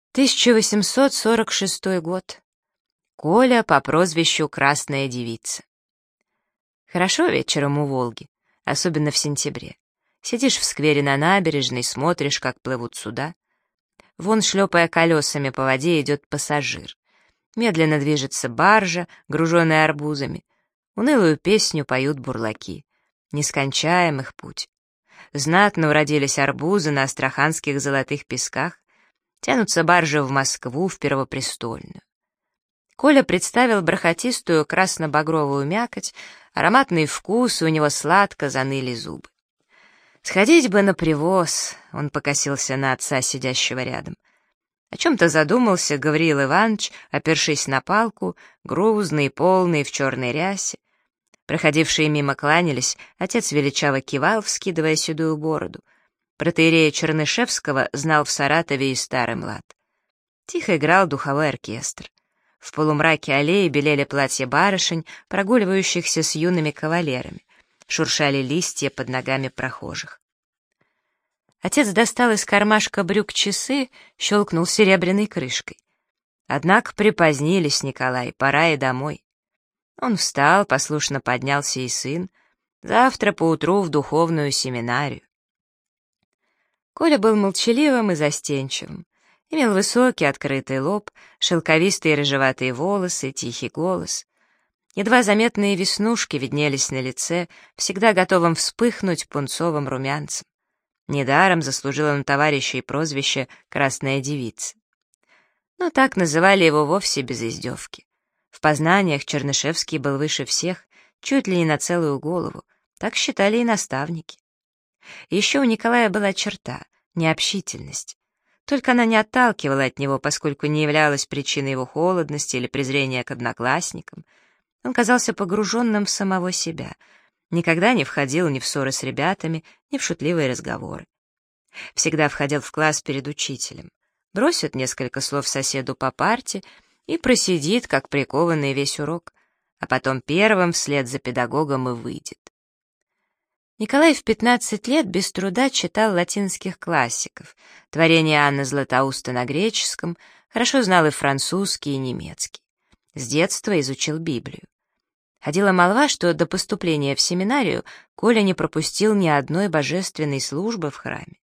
1846 год. Коля по прозвищу «Красная девица». Хорошо вечером у Волги, особенно в сентябре. Сидишь в сквере на набережной, смотришь, как плывут суда. Вон, шлепая колесами по воде, идет пассажир. Медленно движется баржа, груженная арбузами. Унылую песню поют бурлаки. Нескончаемых путь. Знатно уродились арбузы на астраханских золотых песках. Тянутся баржи в Москву, в Первопрестольную. Коля представил бархатистую красно-багровую мякоть, ароматный вкус, и у него сладко заныли зубы. «Сходить бы на привоз», — он покосился на отца, сидящего рядом. О чем-то задумался Гавриил Иванович, опершись на палку, грузный, полный, в черной рясе. Проходившие мимо кланялись, отец величаво кивал, вскидывая седую бороду. Протоиерея Чернышевского знал в Саратове и старый млад. Тихо играл духовой оркестр. В полумраке аллеи белели платья барышень, прогуливающихся с юными кавалерами. Шуршали листья под ногами прохожих. Отец достал из кармашка брюк часы, щелкнул серебряной крышкой. Однако припозднились, Николай, пора и домой. Он встал, послушно поднялся и сын. Завтра поутру в духовную семинарию. Коля был молчаливым и застенчивым. Имел высокий открытый лоб, шелковистые рыжеватые волосы, тихий голос. Едва заметные веснушки виднелись на лице, всегда готовым вспыхнуть пунцовым румянцем. Недаром заслужил он товарищей прозвище «Красная девица». Но так называли его вовсе без издевки. В познаниях Чернышевский был выше всех, чуть ли не на целую голову, так считали и наставники. Еще у Николая была черта — необщительность. Только она не отталкивала от него, поскольку не являлась причиной его холодности или презрения к одноклассникам. Он казался погруженным в самого себя, никогда не входил ни в ссоры с ребятами, ни в шутливые разговоры. Всегда входил в класс перед учителем, бросит несколько слов соседу по парте и просидит, как прикованный, весь урок, а потом первым вслед за педагогом и выйдет. Николай в 15 лет без труда читал латинских классиков, творения Анны Златоуста на греческом, хорошо знал и французский, и немецкий. С детства изучил Библию. Ходила молва, что до поступления в семинарию Коля не пропустил ни одной божественной службы в храме.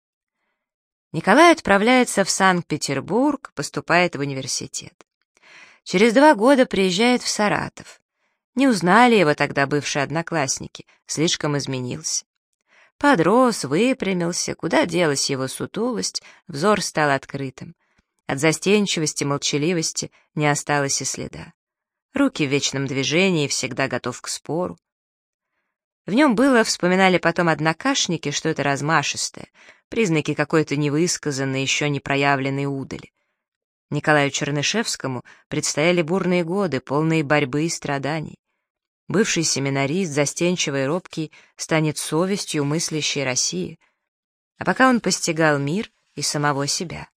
Николай отправляется в Санкт-Петербург, поступает в университет. Через 2 года приезжает в Саратов. Не узнали его тогда бывшие одноклассники, слишком изменился. Подрос, выпрямился, куда делась его сутулость, взор стал открытым. От застенчивости, молчаливости не осталось и следа. Руки в вечном движении, всегда готов к спору. В нем было, вспоминали потом однокашники, что это размашистое, признаки какой-то невысказанной, еще не проявленной удали. Николаю Чернышевскому предстояли бурные годы, полные борьбы и страданий. Бывший семинарист, застенчивый и робкий, станет совестью мыслящей России. А пока он постигал мир и самого себя.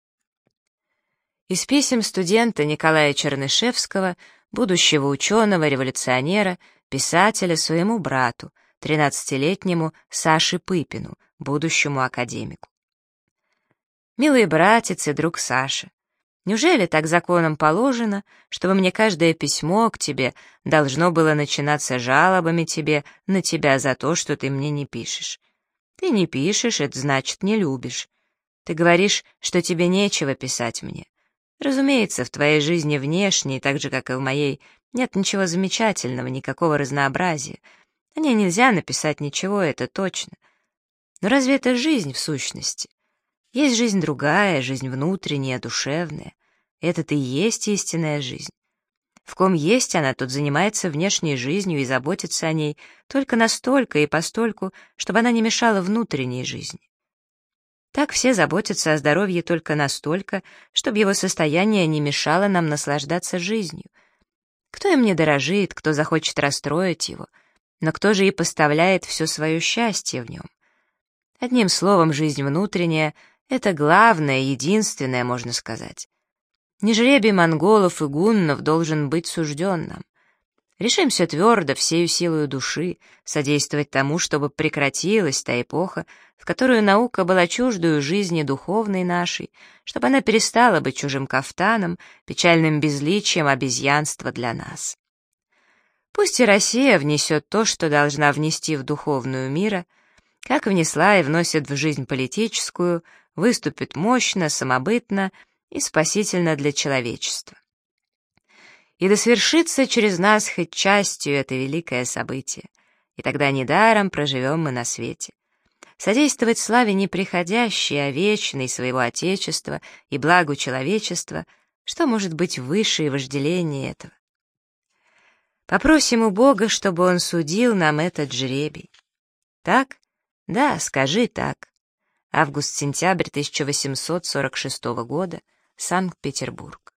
Из писем студента Николая Чернышевского, будущего ученого, революционера, писателя своему брату, 13-летнему Саше Пыпину, будущему академику. «Милый братец и друг Саша, неужели так законом положено, чтобы мне каждое письмо к тебе должно было начинаться жалобами тебе на тебя за то, что ты мне не пишешь? Ты не пишешь, это значит не любишь. Ты говоришь, что тебе нечего писать мне. Разумеется, в твоей жизни внешней, так же, как и в моей, нет ничего замечательного, никакого разнообразия. О ней нельзя написать ничего, это точно. Но разве это жизнь в сущности? Есть жизнь другая, жизнь внутренняя, душевная. Это-то и есть истинная жизнь. В ком есть она, тот занимается внешней жизнью и заботится о ней только настолько и постольку, чтобы она не мешала внутренней жизни. Так все заботятся о здоровье только настолько, чтобы его состояние не мешало нам наслаждаться жизнью. Кто им не дорожит, кто захочет расстроить его, но кто же и поставляет все свое счастье в нем? Одним словом, жизнь внутренняя — это главное, единственное, можно сказать. Не жребий монголов и гуннов должен быть сужден нам. Решимся твердо, всею силою души, содействовать тому, чтобы прекратилась та эпоха, в которую наука была чуждою жизни духовной нашей, чтобы она перестала быть чужим кафтаном, печальным безличием обезьянства для нас. Пусть и Россия внесет то, что должна внести в духовную мира, как внесла и вносит в жизнь политическую, выступит мощно, самобытно и спасительно для человечества. И да свершится через нас хоть частью это великое событие, и тогда недаром проживем мы на свете. Содействовать славе не приходящей, а вечной своего Отечества и благу человечества, что может быть выше и вожделения этого? Попросим у Бога, чтобы Он судил нам этот жребий. Так? Да, скажи так. Август-сентябрь 1846 года, Санкт-Петербург.